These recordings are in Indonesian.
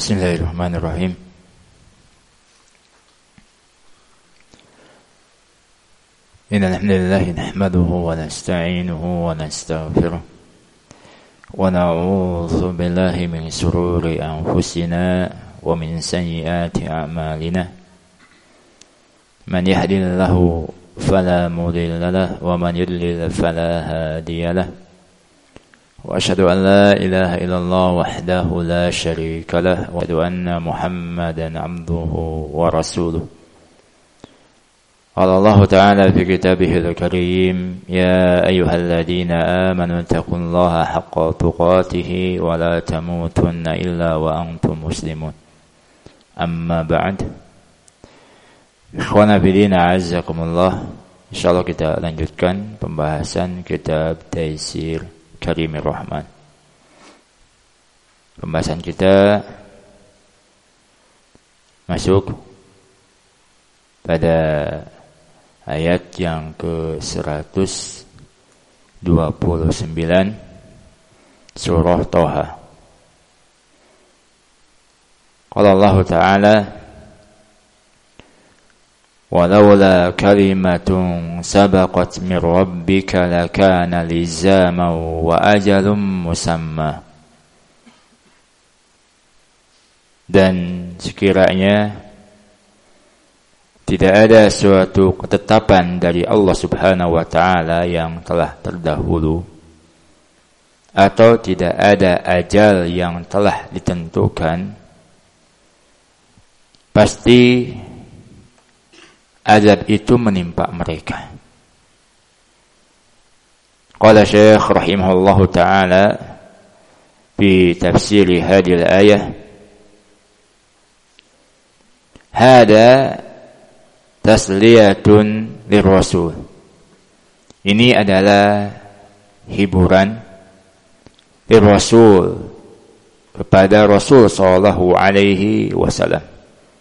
Bismillahirrahmanirrahim. Innal hamdalillah nahmaduhu wa nasta'inuhu wa nastaghfiruh wa na'udzu billahi min shururi anfusina wa min sayyiati a'malina. Man yahdihillahu fala mudilla lahu wa man yudlil fala hadiya lahu. وأشهد أن لا إله إلا الله وحده لا شريك له وأشهد أن محمدا عبده ورسوله. قال الله تعالى في كتابه الكريم: يا أيها الذين آمنوا اتقوا الله حق تقاته ولا تموتن إلا وأنتم مسلمون. أما بعد. Ikhwana fillah azakumullah. Insyaallah kita lanjutkan pembahasan kitab Taisir Karimir Rahman. Pembahasan kita masuk pada ayat yang ke-129 surah Thaha. Qala Allah Ta'ala: ولولا كلمة سبقت من ربك لكان لزاما وأجل مسمى. Dan sekiranya tidak ada suatu ketetapan dari Allah Subhanahu wa Ta'ala yang telah terdahulu, atau tidak ada ajal yang telah ditentukan, pasti azab itu menimpa mereka. Qala Syekh rahimahullahu ta'ala fi tafsir hadhihi al-ayah: hada tasliyatun lirrasul. Ini adalah hiburan lirrasul, kepada Rasul sallallahu alaihi wasallam.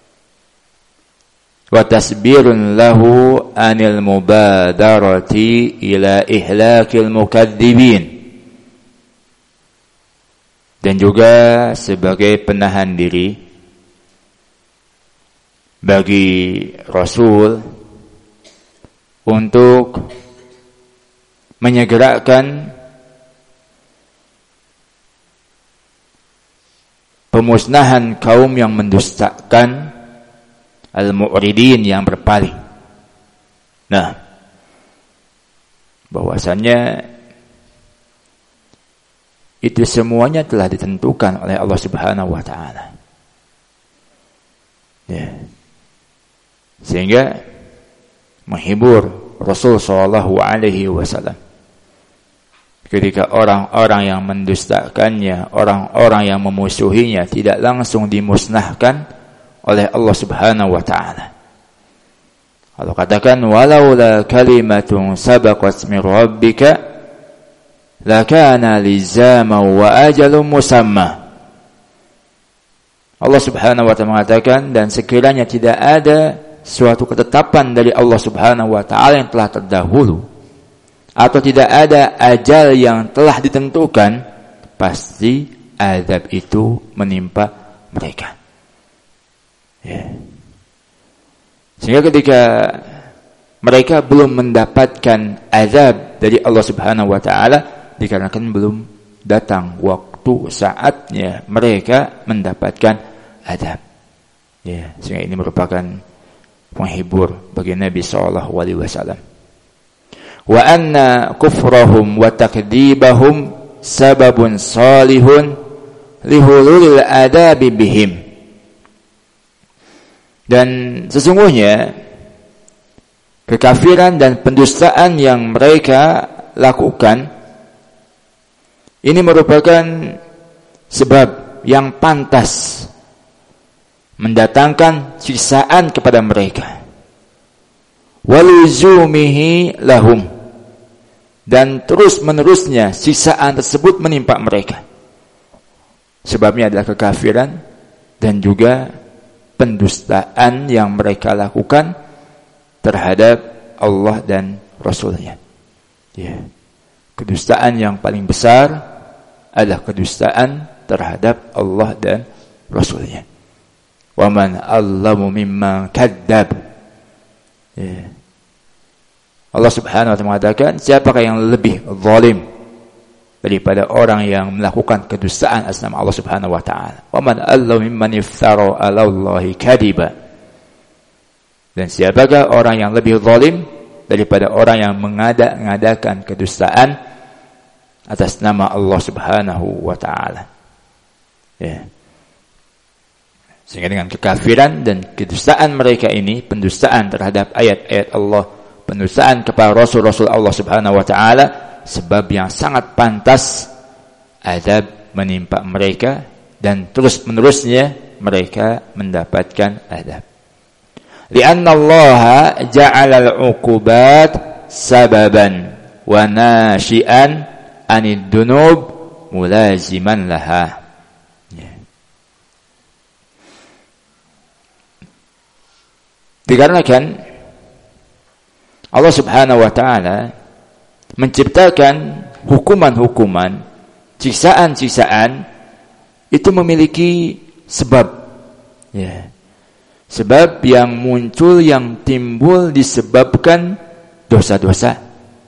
Wa tasbirun lahu anil mubadarati ila ihlakil mukadzibin. Dan juga sebagai penahan diri bagi Rasul untuk menyegerakan pemusnahan kaum yang mendustakan, al-mu'ridin yang berpaling. Nah, bahwasannya itu semuanya telah ditentukan oleh Allah Subhanahu wa Ta'ala. Ya. Sehingga menghibur Rasul sallallahu alaihi wasallam ketika orang-orang yang mendustakannya, orang-orang yang memusuhinya tidak langsung dimusnahkan oleh Allah Subhanahu wa Ta'ala. Allah katakan: walaula kalimatun sabaqat min rabbika lakana lizama wa ajalun musamma. Allah Subhanahu wa Ta'ala mengatakan, dan sekiranya tidak ada suatu ketetapan dari Allah Subhanahu wa Ta'ala yang telah terdahulu, atau tidak ada ajal yang telah ditentukan, pasti azab itu menimpa mereka. Ya. Sehingga ketika mereka belum mendapatkan azab dari Allah Subhanahu wa Ta'ala, dikarenakan belum datang waktu saatnya mereka mendapatkan azab. Ya, sehingga ini merupakan penghibur bagi Nabi sallallahu alaihi wasallam. Wa anna kufrahum wa takdzibahum sababun salihun lihululil adabi bihim. Dan sesungguhnya kekafiran dan pendustaan yang mereka lakukan ini merupakan sebab yang pantas mendatangkan siksaan kepada mereka. Waluzumihi lahum, dan terus-menerusnya siksaan tersebut menimpa mereka. Sebabnya adalah kekafiran dan juga pendustaan yang mereka lakukan terhadap Allah dan Rasul-Nya. Ya. Kedustaan yang paling besar adalah kedustaan terhadap Allah dan Rasulnya. Wa man allamu mimman kadzdzab. Ya. Allah Subhanahu wa taala mengatakan, siapakah yang lebih zalim daripada orang yang melakukan kedustaan atas nama Allah Subhanahu wa taala. Wa man allamu mimman iftara 'ala Allahi kadiba. Dan siapakah orang yang lebih zalim daripada orang yang mengada-ngadakan kedustaan atas nama Allah Subhanahu wa taala. Ya. Sehingga dengan kekafiran dan kedustaan mereka ini, pendustaan terhadap ayat-ayat Allah, pendustaan kepada rasul-rasul Allah Subhanahu wa taala, sebab yang sangat pantas azab menimpa mereka dan terus-menerusnya mereka mendapatkan azab. Lianna Allah ja'ala al-'uqubat sababan wa nashi'an 'anid dunub mulaziman laha. Dikarenakan Allah Subhanahu wa taala menciptakan hukuman-hukuman, siksaan-siksaan itu memiliki sebab. Ya. Sebab yang muncul, yang timbul disebabkan dosa-dosa.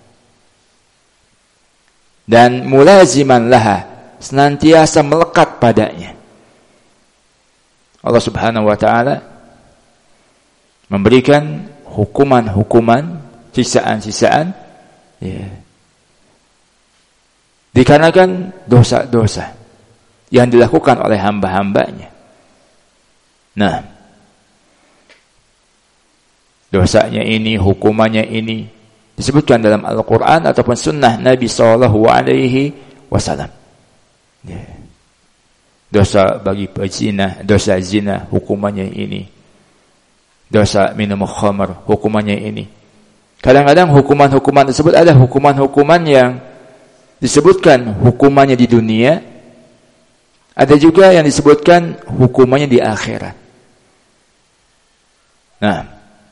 Dan mulaziman laha, senantiasa melekat padanya. Allah Subhanahu wa taala memberikan hukuman-hukuman, siksaan-siksaan, ya, dikarenakan dosa-dosa yang dilakukan oleh hamba-hambanya. Nah, dosanya ini, hukumannya ini disebutkan dalam Al-Quran ataupun sunnah Nabi SAW. Ya. Dosa bagi pezina, dosa zina, hukumannya ini. Dosa minum khamar, hukumannya ini. Kadang-kadang hukuman-hukuman tersebut ada hukuman-hukuman yang disebutkan hukumannya di dunia, ada juga yang disebutkan hukumannya di akhirat. Nah,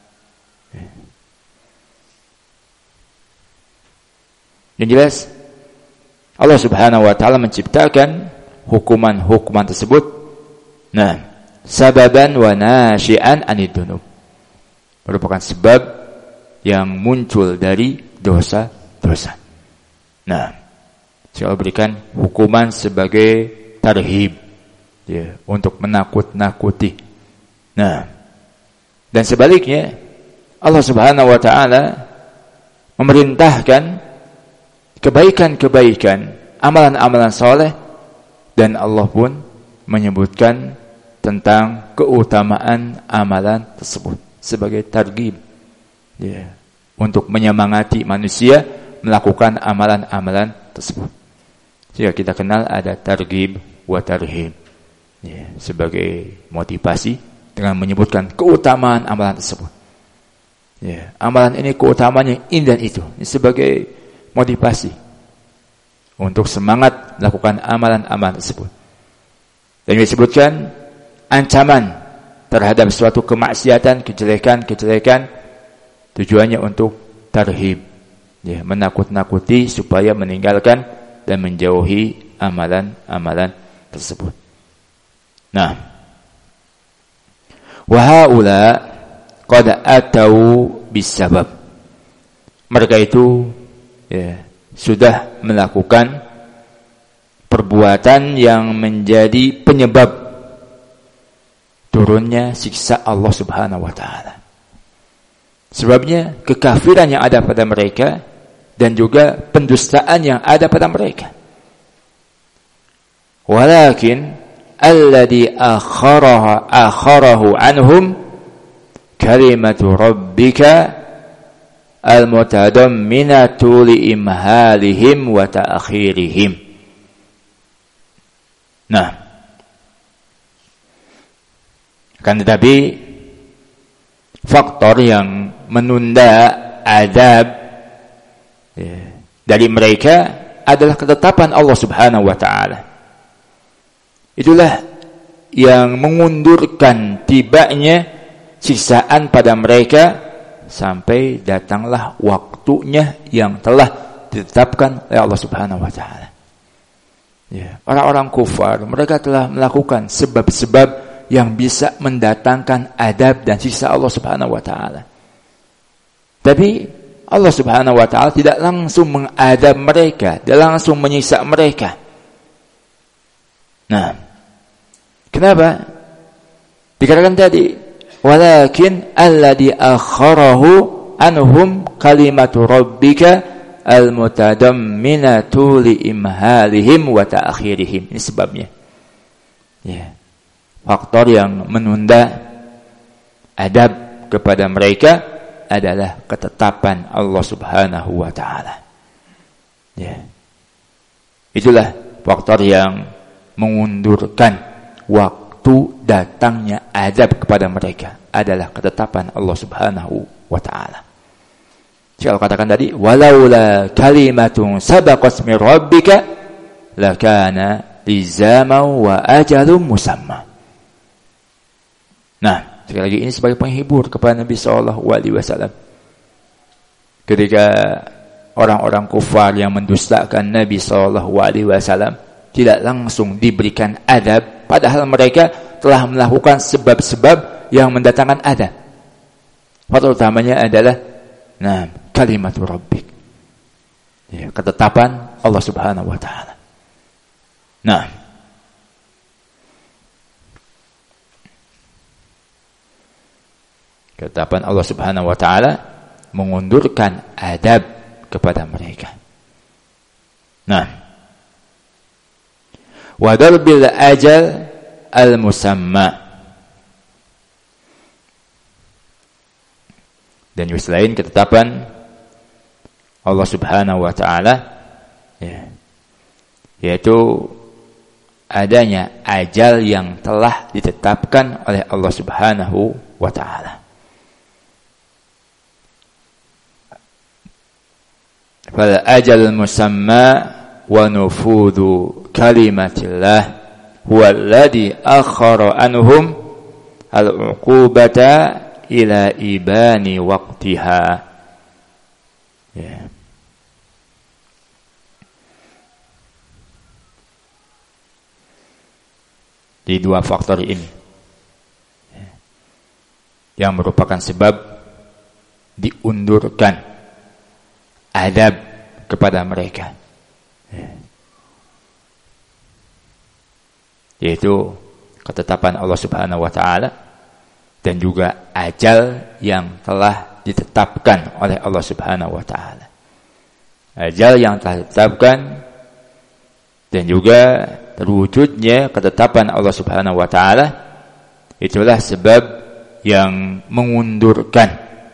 yang jelas Allah Subhanahu wa taala menciptakan hukuman-hukuman tersebut. Nah, sababan wa nasyi'an 'anid dunub, merupakan sebab yang muncul dari dosa-dosa. Nah, saya berikan hukuman sebagai tarhib, ya, untuk menakut-nakuti. Nah, dan sebaliknya Allah Subhanahu wa taala memerintahkan kebaikan-kebaikan, amalan-amalan saleh, dan Allah pun menyebutkan tentang keutamaan amalan tersebut sebagai targhib, ya, untuk menyemangati manusia melakukan amalan-amalan tersebut. Jika kita kenal ada targhib wa tarhib, ya, sebagai motivasi dengan menyebutkan keutamaan amalan tersebut. Ya, amalan ini keutamanya ini dan itu, ini sebagai motivasi untuk semangat melakukan amalan-amalan tersebut. Dan disebutkan ancaman terhadap suatu kemaksiatan, kejelekan-kejelekan, tujuannya untuk tarhib, ya, menakut-nakuti supaya meninggalkan dan menjauhi amalan-amalan tersebut. Nah, wa haula qad atau bisabab, mereka itu, ya, sudah melakukan perbuatan yang menjadi penyebab turunnya siksa Allah Subhanahu wa taala. Sebabnya kekafiran yang ada pada mereka dan juga pendustaan yang ada pada mereka. Walakin alladhi akharahu anhum kalimatu rabbika al-mutadamminatu li imhalihim wa ta'khirihim. Nah, kan tetapi faktor yang menunda azab, ya, dari mereka adalah ketetapan Allah Subhanahu wa taala. Itulah yang mengundurkan tibanya siksaan pada mereka sampai datanglah waktunya yang telah ditetapkan oleh Allah Subhanahu wa taala. Ya, orang-orang kufar, mereka telah melakukan sebab-sebab yang bisa mendatangkan adab dan siksa Allah Subhanahu wa taala. Tapi Allah Subhanahu wa taala tidak langsung mengadab mereka, tidak langsung menyiksa mereka. Nah, kenapa? Dikatakan tadi, walakin alladhi akharahu anhum kalimatu rabbika al-mutadamminatu li imhalihim wa ta'khirihim. Ini sebabnya. Ya. Faktor yang menunda adab kepada mereka adalah ketetapan Allah Subhanahu wa taala. Ya. Itulah faktor yang mengundurkan waktu datangnya adab kepada mereka adalah ketetapan Allah Subhanahu wa taala. Kalau katakan tadi, walaula kalimatun sabaqat min rabbika lakana lizama wa ajalun musamma. Nah, sekali lagi ini sebagai penghibur kepada Nabi sallallahu alaihi wasallam. Ketika orang-orang kufar yang mendustakan Nabi sallallahu alaihi wasallam tidak langsung diberikan adab, padahal mereka telah melakukan sebab-sebab yang mendatangkan adab. Faktor utamanya adalah kalimat rabbik. Ya, ketetapan Allah Subhanahu wa taala. Nah, ketetapan Allah Subhanahu wa taala mengundurkan adab kepada mereka. Nah, wa darbil ajal al-musamma. Dan juga selain ketetapan Allah Subhanahu wa taala, ya, yaitu adanya ajal yang telah ditetapkan oleh Allah Subhanahu wa taala. Fal ajal musamma wa nufudhu kalimatillah huwa alladhi akhara anhum al-uqubata ila ibani waqtiha. Ya. Di dua faktor ini yang merupakan sebab diundurkan adab kepada mereka, yaitu ketetapan Allah Subhanahu wa taala dan juga ajal yang telah ditetapkan oleh Allah Subhanahu wa taala. Ajal yang telah ditetapkan dan juga terwujudnya ketetapan Allah Subhanahu wa taala, itulah sebab yang mengundurkan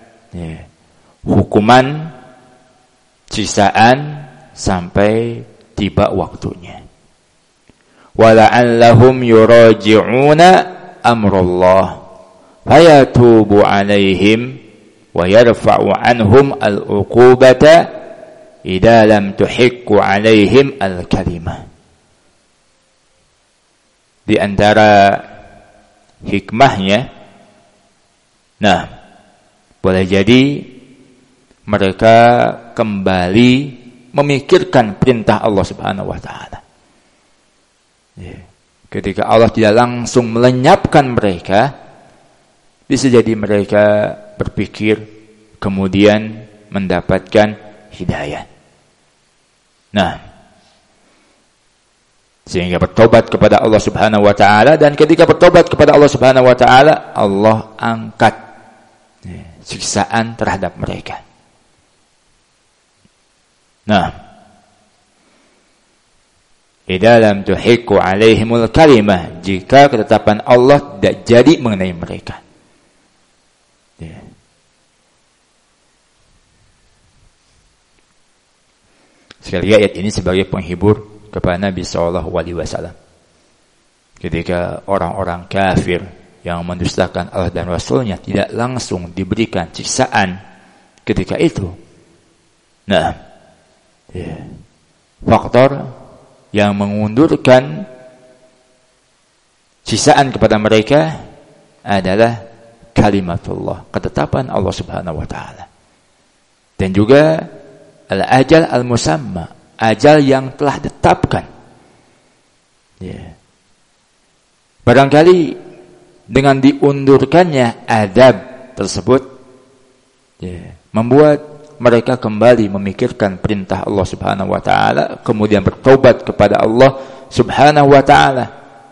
hukuman siksaan sampai tiba waktunya. Wala'allahum yuraji'una amrullah fayatubu 'alaihim wa yarfa'u 'anhum al-uqubata idza lam tuhikku 'alaihim al-kalimah. Di antara hikmahnya, boleh jadi mereka kembali memikirkan perintah Allah Subhanahu wa taala. Ketika Allah tidak langsung melenyapkan mereka, bisa jadi mereka berpikir kemudian mendapatkan hidayah. Sehingga bertobat kepada Allah Subhanahu wa taala, dan ketika bertobat kepada Allah Subhanahu wa taala, Allah angkat siksaan terhadap mereka. Idza lam tuhikku 'alaihimul kalimah, jika ketetapan Allah tidak jadi mengenai mereka. Sekali lagi ayat ini sebagai penghibur kepada Nabi SAW. Ketika orang-orang kafir yang mendustakan Allah dan Rasulnya tidak langsung diberikan siksaan ketika itu. Faktor yang mengundurkan siksaan kepada mereka adalah kalimatullah, ketetapan Allah Subhanahu wa taala. Dan juga al-ajal al-musamma, ajal yang telah ditetapkan. Ya. Barangkali dengan diundurkannya adab tersebut, ya, membuat mereka kembali memikirkan perintah Allah Subhanahu wa taala, kemudian bertobat kepada Allah Subhanahu wa taala.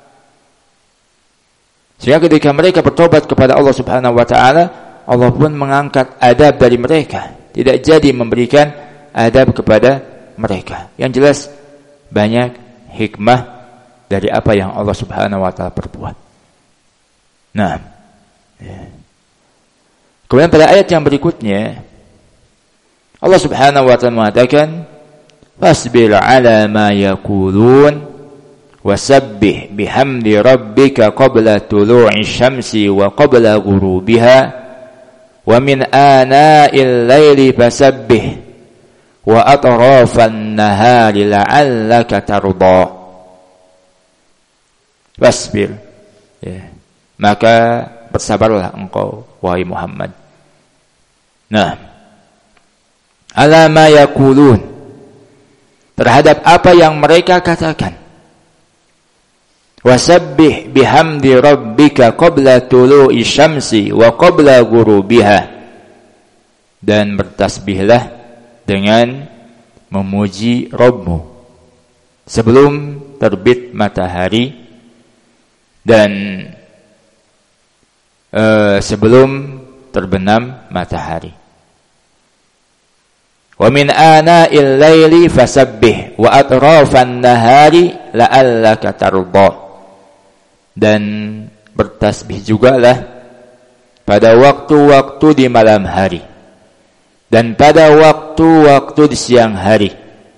Sehingga ketika mereka bertobat kepada Allah Subhanahu wa taala, Allah pun mengangkat adab dari mereka, tidak jadi memberikan adab kepada mereka. Yang jelas banyak hikmah dari apa yang Allah Subhanahu wa taala perbuat. Nah, ya. Kemudian pada ayat yang berikutnya Allah Subhanahu wa taala mengatakan, "Fasbir 'ala ma yaqulun wasabbih bihamdi rabbika qabla tulu'i syamsi wa qabla ghurubiha wa min ana'il laili fasabbih wa atrafan nahari la'allaka tarda." Fasbir, ya, maka bersabarlah engkau wahai Muhammad. Nah, ala ma yaqulun, terhadap apa yang mereka katakan. Wasabbih bihamdi rabbika qabla tulu'i syamsi wa qabla ghurubiha, dan bertasbihlah dengan memuji Rabbmu sebelum terbit matahari dan sebelum terbenam matahari. Wa min ana'il laili fasabbih wa atrafan nahari la'allaka tarda, dan bertasbih jugalah pada waktu-waktu di malam hari dan pada waktu-waktu di siang hari,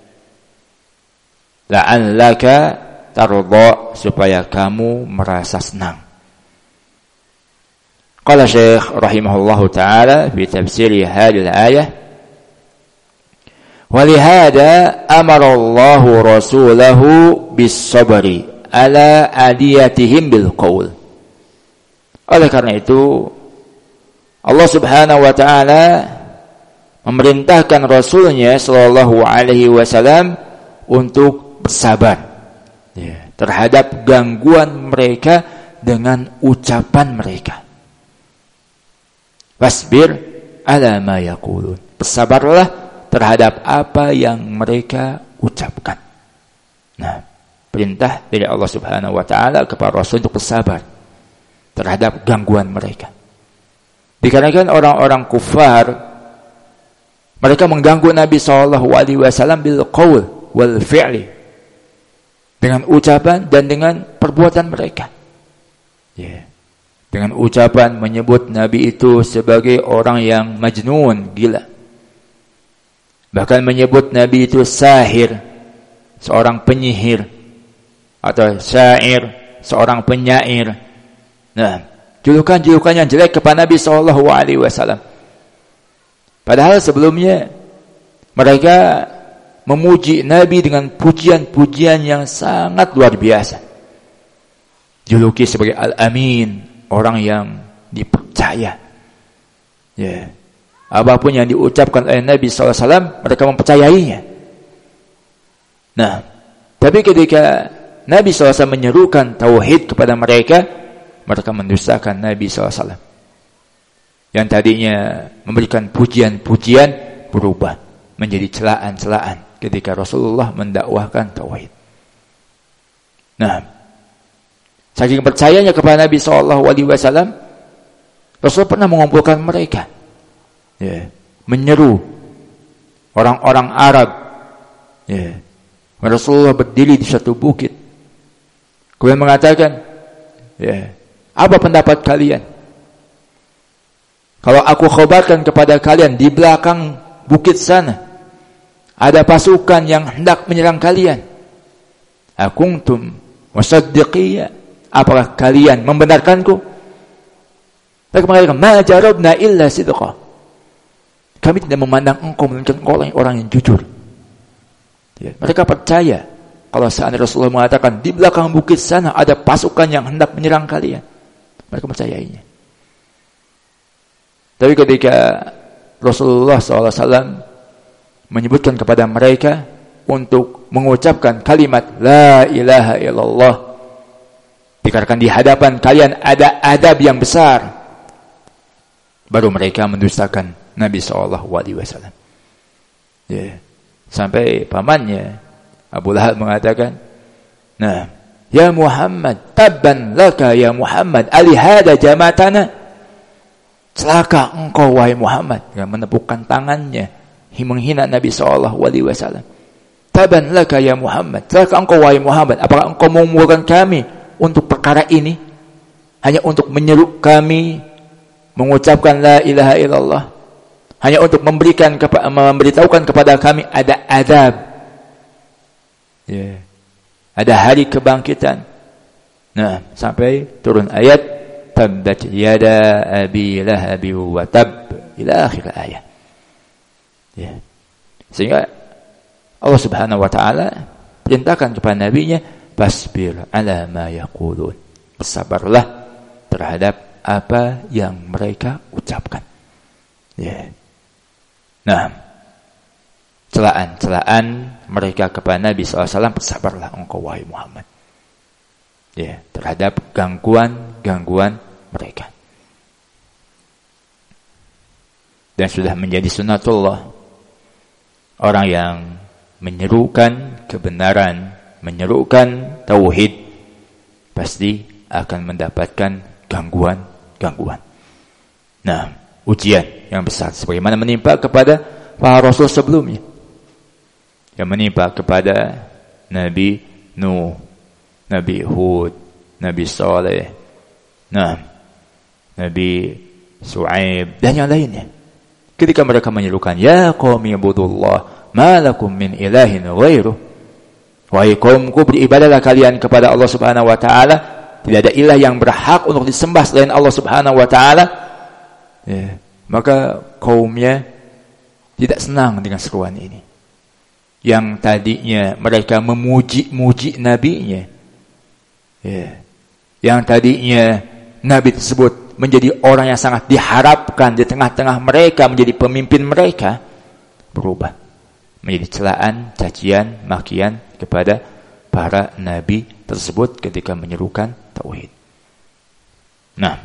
la'allaka tarda, supaya kamu merasa senang. Qala Syekh rahimahullahu ta'ala fi tafsir hadhihi al-ayah, walihada amara Allahu rasulahu bis-sabri ala adiyatihim bil qaul. Oleh karena itu Allah Subhanahu wa taala memerintahkan Rasulnya sallallahu alaihi wasallam untuk bersabar, ya, terhadap gangguan mereka dengan ucapan mereka. Wasbir ala ma yaqulun, bersabarlah terhadap apa yang mereka ucapkan. Nah, perintah dari Allah Subhanahu wa taala kepada Rasul untuk bersabar terhadap gangguan mereka. Dikarenakan orang-orang kufar, mereka mengganggu Nabi sallallahu alaihi wasallam bil qaul wal fi'li, dengan ucapan dan dengan perbuatan mereka. Ya. Dengan ucapan menyebut Nabi itu sebagai orang yang majnun, gila. Bahkan menyebut Nabi itu sahir, seorang penyihir, atau syair, seorang penyair. Nah, julukan-julukan yang jelek kepada Nabi SAW. Padahal sebelumnya mereka memuji Nabi dengan pujian-pujian yang sangat luar biasa. Juluki sebagai Al-Amin, orang yang dipercaya. Ya. Apapun yang diucapkan oleh Nabi SAW, mereka mempercayainya. Nah, tapi ketika Nabi SAW menyerukan tauhid kepada mereka, mereka mendustakan Nabi SAW. Yang tadinya memberikan pujian-pujian berubah menjadi celaan-celaan ketika Rasulullah mendakwahkan tauhid. Nah, saking percayanya kepada Nabi SAW, Rasul pernah mengumpulkan mereka, ya, menyeru orang-orang Arab. Ya. Rasulullah berdiri di satu bukit, kemudian mengatakan, ya, apa pendapat kalian kalau aku khabarkan kepada kalian di belakang bukit sana ada pasukan yang hendak menyerang kalian? Akuntum musaddiqiyya, apakah kalian membenarkanku? Mereka mengatakan, ma jarabna illa sidqa, kami tidak memandang engkau melainkan orang yang jujur. Ya, mereka percaya kalau seandainya Rasulullah mengatakan di belakang bukit sana ada pasukan yang hendak menyerang kalian, mereka percayainya. Tapi ketika Rasulullah SAW menyebutkan kepada mereka untuk mengucapkan kalimat La ilaha illallah dikarenakan di hadapan kalian ada adab yang besar, baru mereka mendustakan Nabi SAW. Ya. Sampai pamannya Abu Lahab mengatakan, nah, ya Muhammad, tabban laka ya Muhammad, alihada jamatana. Celaka engkau wahai Muhammad, yang menepukkan tangannya menghina Nabi SAW. Tabban laka ya Muhammad, celaka engkau wahai Muhammad, apakah engkau mengumpulkan kami untuk perkara ini, hanya untuk menyeru kami mengucapkan la ilaha illallah, hanya untuk memberitahukan kepada kami ada adab, ada hari kebangkitan. Nah, sampai turun ayat tabbat yada abi lahabi wa tab ila akhir ayat. Sehingga Allah Subhanahu wa taala perintahkan kepada nabinya, fasbir ala ma yaqulun, bersabarlah terhadap apa yang mereka ucapkan. Nah, celaan mereka kepada Nabi SAW, bersabarlah engkau wahai Muhammad, terhadap gangguan mereka. Dan sudah menjadi sunnatullah, orang yang menyerukan kebenaran, menyerukan tauhid, pasti akan mendapatkan gangguan. Nah, ujian yang besar sebagaimana menimpa kepada para rasul sebelumnya, yang menimpa kepada Nabi Nuh, Nabi Hud, Nabi Saleh, Nabi Shu'aib, dan yang lainnya. Ketika mereka menyerukan, ya qaumi ibudullah ma lakum min ilahin ghairuh, wahai kaumku, beribadahlah kalian kepada Allah Subhanahu wa taala, tidak ada ilah yang berhak untuk disembah selain Allah Subhanahu wa taala. Maka kaumnya tidak senang dengan seruan ini. Yang tadinya mereka memuji nabinya, yang tadinya nabi tersebut menjadi orang yang sangat diharapkan di tengah-tengah mereka, menjadi pemimpin mereka, berubah menjadi celaan, cacian, makian kepada para nabi tersebut ketika menyerukan tauhid. Nah,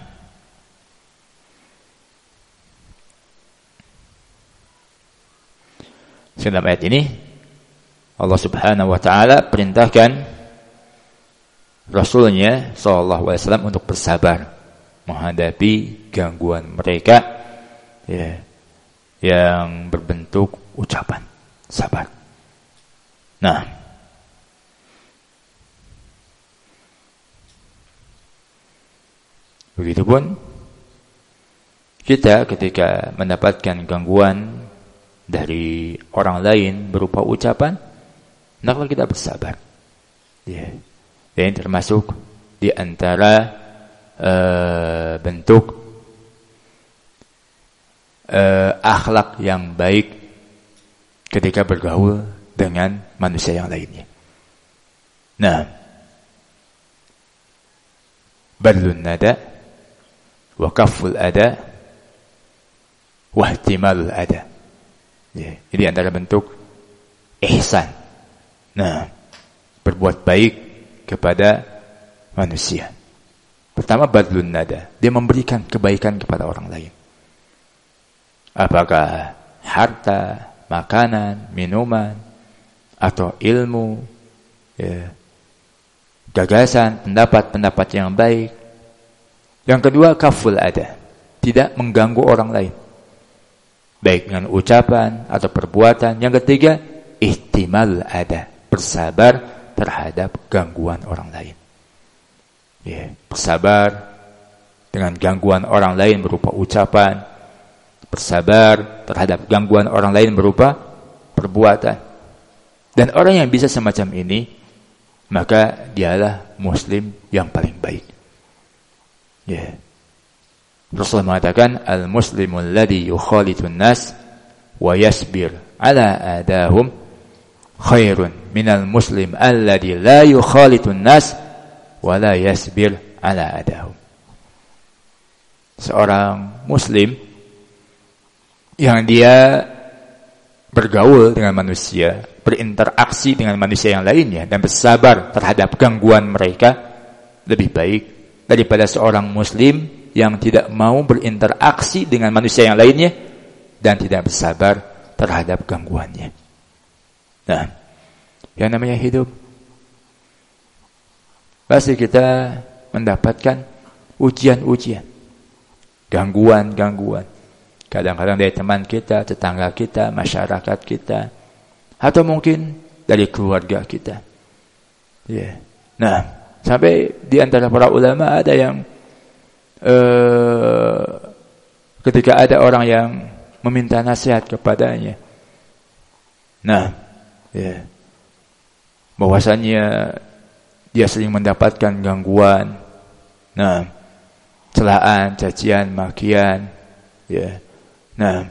dalam ayat ini Allah Subhanahu wa taala perintahkan Rasulnya sallallahu alaihi wasallam untuk bersabar menghadapi gangguan mereka, yang berbentuk ucapan sabar. Nah, begitupun kita ketika mendapatkan gangguan dari orang lain berupa ucapan, hendaklah kita bersabar. Dan termasuk di antara bentuk akhlak yang baik ketika bergaul dengan manusia yang lainnya. Nah, badlun nada wa kafful ada wa ihtimalul ada. Jadi antara bentuk ihsan. Nah, berbuat baik kepada manusia. Pertama, badlun nada, dia memberikan kebaikan kepada orang lain. Apakah harta, makanan, minuman, atau ilmu, gagasan, pendapat yang baik. Yang kedua, kaful ada, tidak mengganggu orang lain, baik dengan ucapan atau perbuatan. Yang ketiga, ihtimal ada, bersabar terhadap gangguan orang lain. Bersabar dengan gangguan orang lain berupa ucapan, bersabar terhadap gangguan orang lain berupa perbuatan. Dan orang yang bisa semacam ini, maka dialah muslim yang paling baik. Rasulullah mengatakan, al-muslimul ladzi yukhalitun nas wa yasbir ala adahum khairun minal muslim alladzi la yukhalitun nas wa la yasbir ala adahum. Seorang muslim yang dia bergaul dengan manusia, berinteraksi dengan manusia yang lainnya, dan bersabar terhadap gangguan mereka, lebih baik daripada seorang muslim yang tidak mau berinteraksi dengan manusia yang lainnya dan tidak bersabar terhadap gangguannya. Nah, yang namanya hidup pasti kita mendapatkan ujian-ujian, gangguan-gangguan. Kadang-kadang dari teman kita, tetangga kita, masyarakat kita, atau mungkin dari keluarga kita. Ya. Nah, sampai di antara para ulama ada yang ketika ada orang yang meminta nasihat kepadanya. Nah, ya, bahwasanya dia sering mendapatkan gangguan. Nah, celaan, cacian, makian, ya. Nah,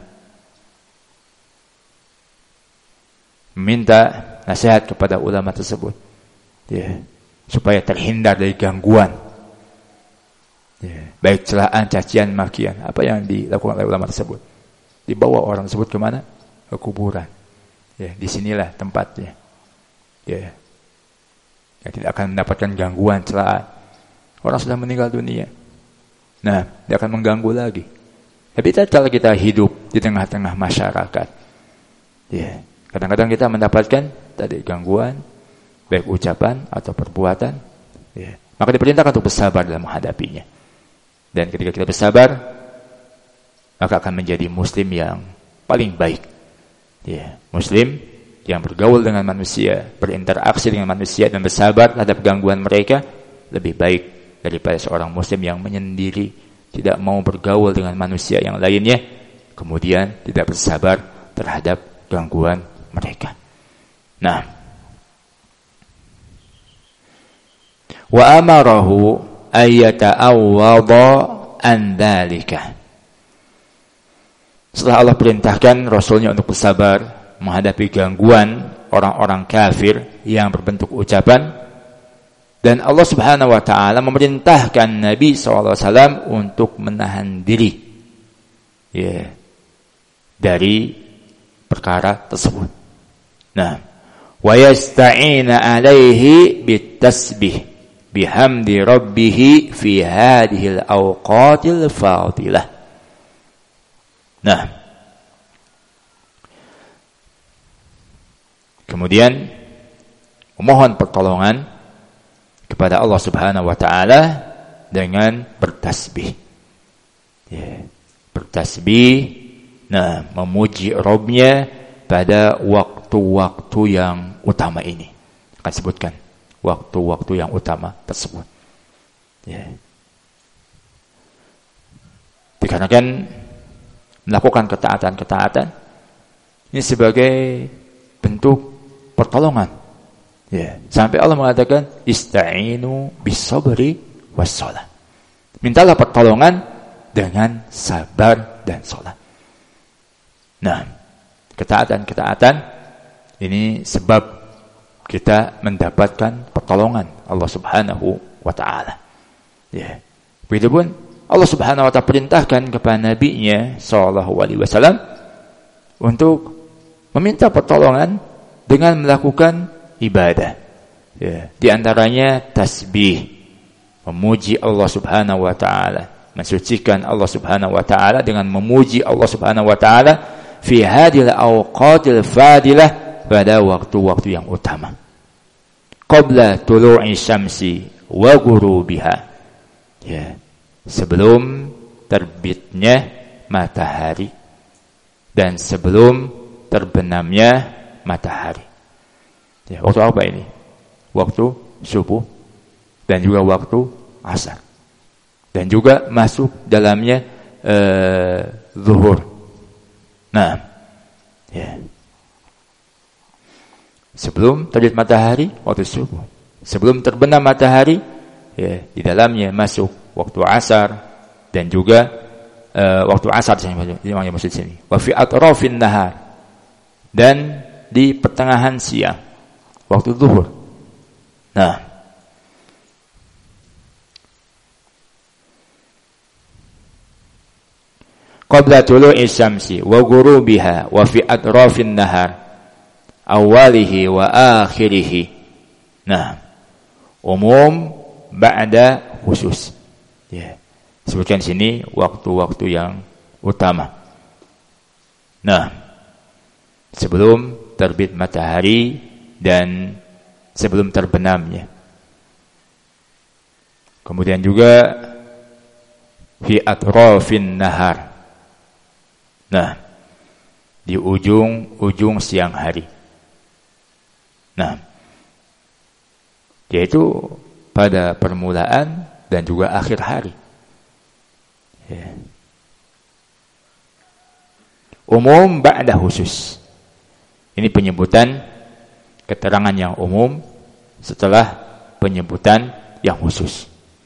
meminta nasihat kepada ulama tersebut, ya, supaya terhindar dari gangguan, ya, baik celaan, cacian, makian. Apa yang dilakukan oleh ulama tersebut? Dibawa orang tersebut kemana? Ke kuburan. Ya, disinilah tempatnya. Ya, yang tidak akan mendapatkan gangguan, celaan. Orang sudah meninggal dunia. Nah, dia akan mengganggu lagi. Tapi kalau kita hidup di tengah-tengah masyarakat, ya, kadang-kadang kita mendapatkan tadi gangguan, baik ucapan atau perbuatan, ya, maka diperintahkan untuk bersabar dalam menghadapinya. Dan ketika kita bersabar, maka akan menjadi muslim yang paling baik. Ya, muslim yang bergaul dengan manusia, berinteraksi dengan manusia dan bersabar terhadap gangguan mereka lebih baik daripada seorang muslim yang menyendiri, tidak mau bergaul dengan manusia yang lainnya, kemudian tidak bersabar terhadap gangguan mereka. Nah, wa amarahu ayyata'awwadha an dzalika. Setelah Allah perintahkan Rasulnya untuk bersabar menghadapi gangguan orang-orang kafir yang berbentuk ucapan, dan Allah Subhanahu wa ta'ala memerintahkan Nabi SAW untuk menahan diri, ya, dari perkara tersebut. Nah, wa yasta'ina alaihi bitasbih bihamdi rabbih fi hadhil awqatil fadilah. Nah, kemudian memohon pertolongan kepada Allah Subhanahu wa ta'ala dengan bertasbih. Ya, bertasbih, nah, memuji Rabb-nya pada waktu-waktu yang utama ini. Akan sebutkan waktu-waktu yang utama tersebut. Ya. Dikarenakan melakukan ketaatan-ketaatan ini sebagai bentuk pertolongan. Ya, sampai Allah mengatakan ista'inu bis-sabri was-shalah. Mintalah pertolongan dengan sabar dan salat. Nah, ketaatan-ketaatan ini sebab kita mendapatkan pertolongan Allah Subhanahu wa ta'ala. Ya. Begitupun Allah Subhanahu wa ta'ala perintahkan kepada Nabi-Nya sallallahu alaihi wasallam untuk meminta pertolongan dengan melakukan ibadah. Ya, di antaranya tasbih, memuji Allah Subhanahu wa ta'ala, mensucikan Allah Subhanahu wa ta'ala dengan memuji Allah Subhanahu wa ta'ala fi hadhil awqatil fadilah, pada waktu-waktu yang utama. Qabla tulu'i syamsi wa ghurubiha. Ya, sebelum terbitnya matahari dan sebelum terbenamnya matahari. Ya, waktu apa ini? Waktu subuh dan juga waktu asar. Dan juga masuk dalamnya zuhur. Nah, ya. Sebelum terbit matahari, waktu subuh. Sebelum terbenam matahari, ya, di dalamnya masuk waktu asar dan juga waktu asar yang maksud sini. Wa fi atrafin nahar, dan di pertengahan siang, waktu zuhur. Nah, qabla tulu'i syamsi wa ghurubiha wa fi atrafin nahar awalihi wa akhirihi. Nah, umum ba'da khusus. Ya. Sebutkan sini waktu-waktu yang utama. Nah, sebelum terbit matahari dan sebelum terbenamnya. Kemudian juga fi atrafin nahar. Nah, di ujung-ujung siang hari. Nah, yaitu pada permulaan dan juga akhir hari. Ya. Umum ba'da khusus. Ini penyebutan keterangan yang umum setelah penyebutan yang khusus.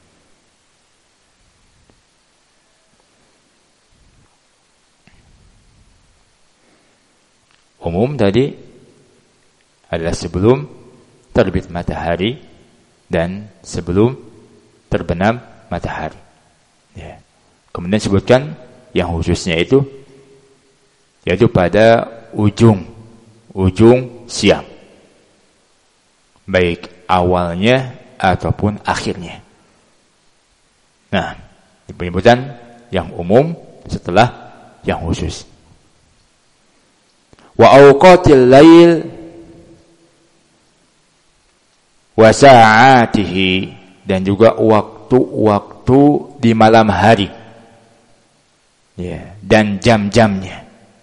Umum tadi adalah sebelum terbit matahari dan sebelum terbenam matahari. Ya. Kemudian sebutkan yang khususnya itu yaitu pada ujung siang, baik awalnya ataupun akhirnya. Nah, penyebutan yang umum setelah yang khusus. Wa awqatil lail wa sa'atihi, dan juga waktu-waktu di malam hari. Ya, dan jam-jamnya.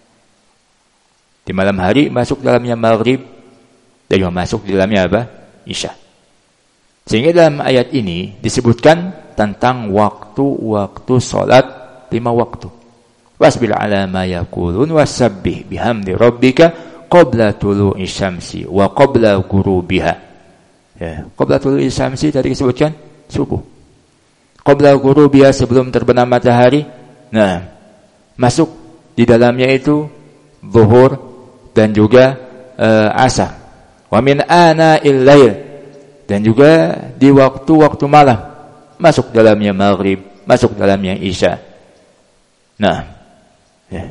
Di malam hari masuk dalamnya maghrib dan juga masuk di dalamnya apa? Isya. Sehingga dalam ayat ini disebutkan tentang waktu-waktu salat 5 waktu. Wasbir ala ma yaqulun wasabbih bihamdi rabbika qabla tulu'i syamsi wa qabla ghurubiha. Ya, qabla tulu'i syamsi tadi disebutkan subuh. Qabla ghurubiha sebelum terbenam matahari. Nah, masuk di dalamnya itu zuhur dan juga asar. Wa min ana'il lail, dan juga di waktu-waktu malam masuk dalamnya maghrib, masuk dalamnya isya. Nah, ya.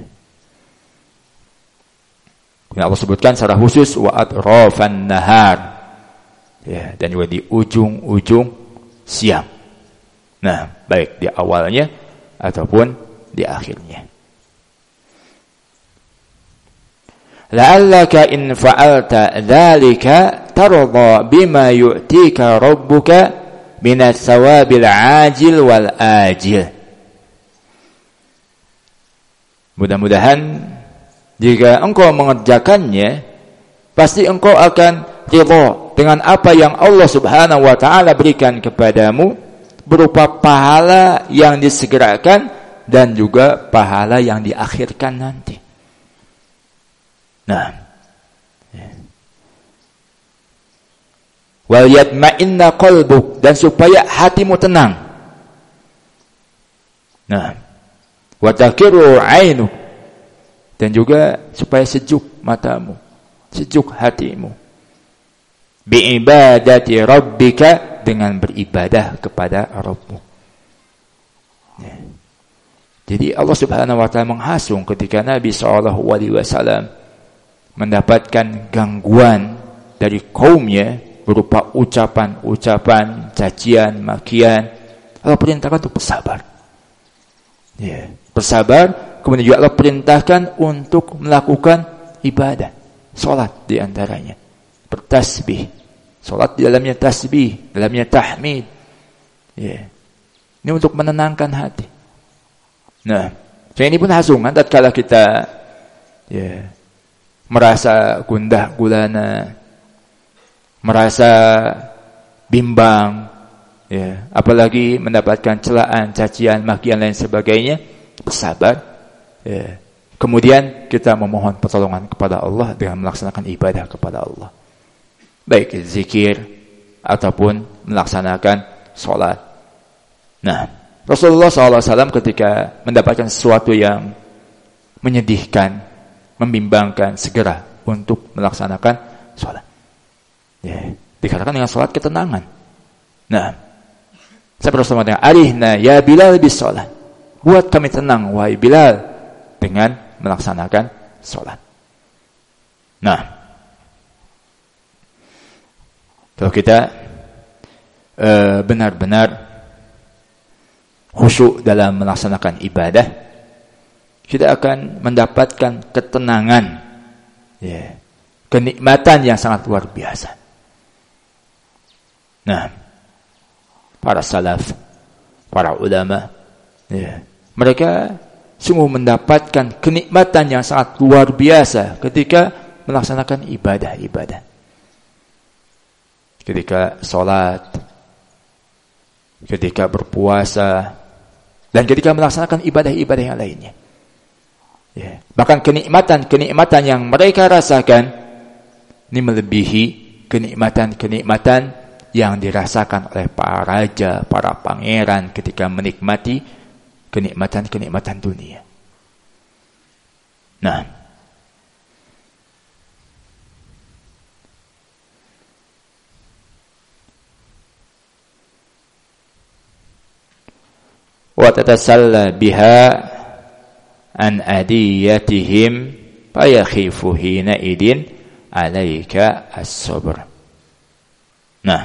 Allah sebutkan secara khusus wa atrafan nahar. Ya, dan juga di ujung-ujung siang. Nah, baik di awalnya ataupun di akhirnya. La'allaka in fa'alta dzalika tarda bima yu'tika rabbuka minas thawabil 'ajil wal ajil. Mudah-mudahan jika engkau mengerjakannya, pasti engkau akan ridha dengan apa yang Allah Subhanahu wa taala berikan kepadamu berupa pahala yang disegerakan dan juga pahala yang diakhirkan nanti. Nah, wal yatma'inna qalbuk, dan supaya hatimu tenang. Nah, wa taqiru 'ainuk, dan juga supaya sejuk matamu, sejuk hatimu. Bi ibadati rabbika, dengan beribadah kepada Rabbmu. Ya. Jadi Allah Subhanahu wa taala menghasung ketika Nabi SAW mendapatkan gangguan dari kaumnya berupa ucapan-ucapan, cacian, makian. Allah perintahkan untuk bersabar. Ya, bersabar. Kemudian juga Allah perintahkan untuk melakukan ibadah, salat di antaranya, bertasbih. Salat di dalamnya tasbih, dalamnya tahmid. Ya. Ini untuk menenangkan hati. Nah, ini pun hasungan tatkala kita merasa gundah gulana, merasa bimbang, apalagi mendapatkan celaan, cacian, makian lain sebagainya, bersabar. Kemudian kita memohon pertolongan kepada Allah dengan melaksanakan ibadah kepada Allah, baik zikir ataupun melaksanakan sholat. Nah, Rasulullah SAW ketika mendapatkan sesuatu yang menyedihkan, membimbangkan, segera untuk melaksanakan sholat. Dikatakan dengan sholat ketenangan. Nah, saya bersama dengan Arihna ya Bilal bis sholat. Buat kami tenang wahai Bilal dengan melaksanakan sholat. Nah, kalau kita benar-benar khusyuk dalam melaksanakan ibadah, kita akan mendapatkan ketenangan, ya, kenikmatan yang sangat luar biasa. Nah, para salaf, para ulama, ya, mereka sungguh mendapatkan kenikmatan yang sangat luar biasa ketika melaksanakan ibadah-ibadah. Ketika sholat, ketika berpuasa, dan ketika melaksanakan ibadah-ibadah yang lainnya. Ya. Bahkan kenikmatan yang mereka rasakan ini melebihi kenikmatan yang dirasakan oleh para raja, para pangeran ketika menikmati kenikmatan dunia. Nah, wa tatasalla biha an adiyatihim fayakhifu hina idin alaika as-sabr. Nah,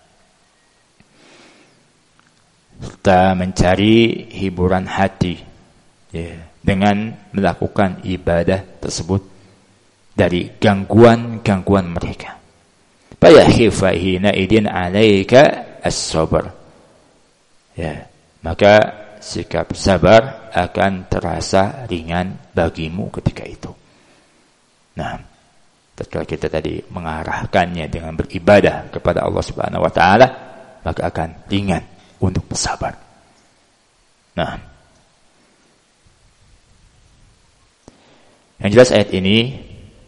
kita mencari hiburan hati, ya, dengan melakukan ibadah tersebut dari gangguan mereka. Fayakhifu hina idin alaika as-sabr. Ya, maka sikap sabar akan terasa ringan bagimu ketika itu. Nah, ketika kita tadi mengarahkannya dengan beribadah kepada Allah Subhanahu wa taala, maka akan ringan untuk bersabar. Nah, yang jelas ayat ini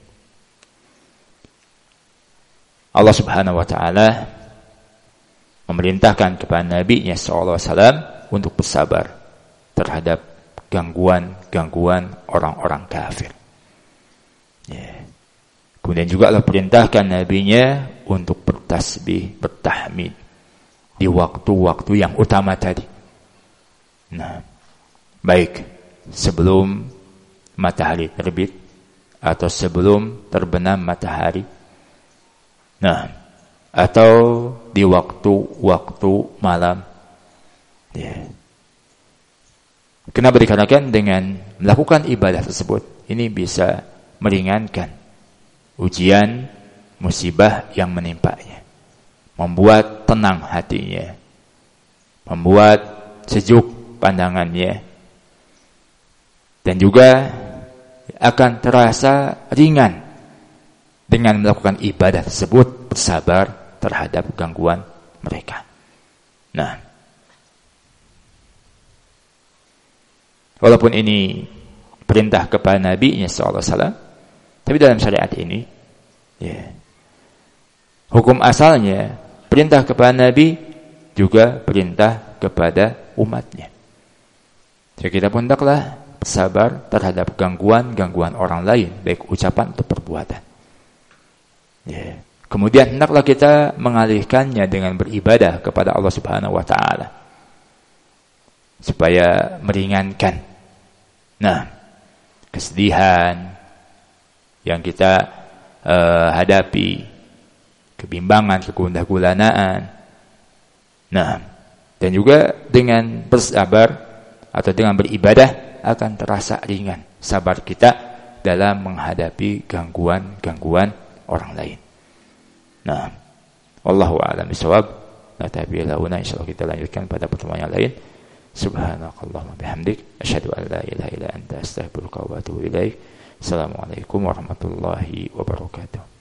Allah Subhanahu wa taala memerintahkan kepada Nabi-Nya sallallahu alaihi wasallam untuk bersabar terhadap gangguan orang-orang kafir. Ya. Kemudian juga Allah perintahkan Nabi-Nya untuk bertasbih, bertahmid di waktu-waktu yang utama tadi. Nah, baik sebelum matahari terbit atau sebelum terbenam matahari. Nah, atau di waktu-waktu malam. Ya. Kenapa? Dikarenakan dengan melakukan ibadah tersebut ini bisa meringankan ujian, musibah yang menimpanya, membuat tenang hatinya, membuat sejuk pandangannya, dan juga akan terasa ringan dengan melakukan ibadah tersebut, bersabar terhadap gangguan mereka. Nah, walaupun ini perintah kepada Nabi-Nya sallallahu alaihi wasallam, tapi dalam syariat ini, ya, hukum asalnya perintah kepada Nabi juga perintah kepada umatnya. Jadi kita pun hendaklah bersabar terhadap gangguan orang lain, baik ucapan atau perbuatan. Ya. Kemudian hendaklah kita mengalihkannya dengan beribadah kepada Allah Subhanahu wa taala supaya meringankan kesedihan yang kita hadapi, kebimbangan, kegundah-gulanaan. Nah, dan juga dengan bersabar atau dengan beribadah akan terasa ringan sabar kita dalam menghadapi gangguan orang lain. Nah, wallahu a'lam bishawab. Nah, insyaallah kita lanjutkan pada pertemuan yang lain. Subhanakallahumma bihamdik asyhadu an la ilaha illa anta astaghfiruka wa atubu ilaik. Assalamualaikum warahmatullahi wabarakatuh.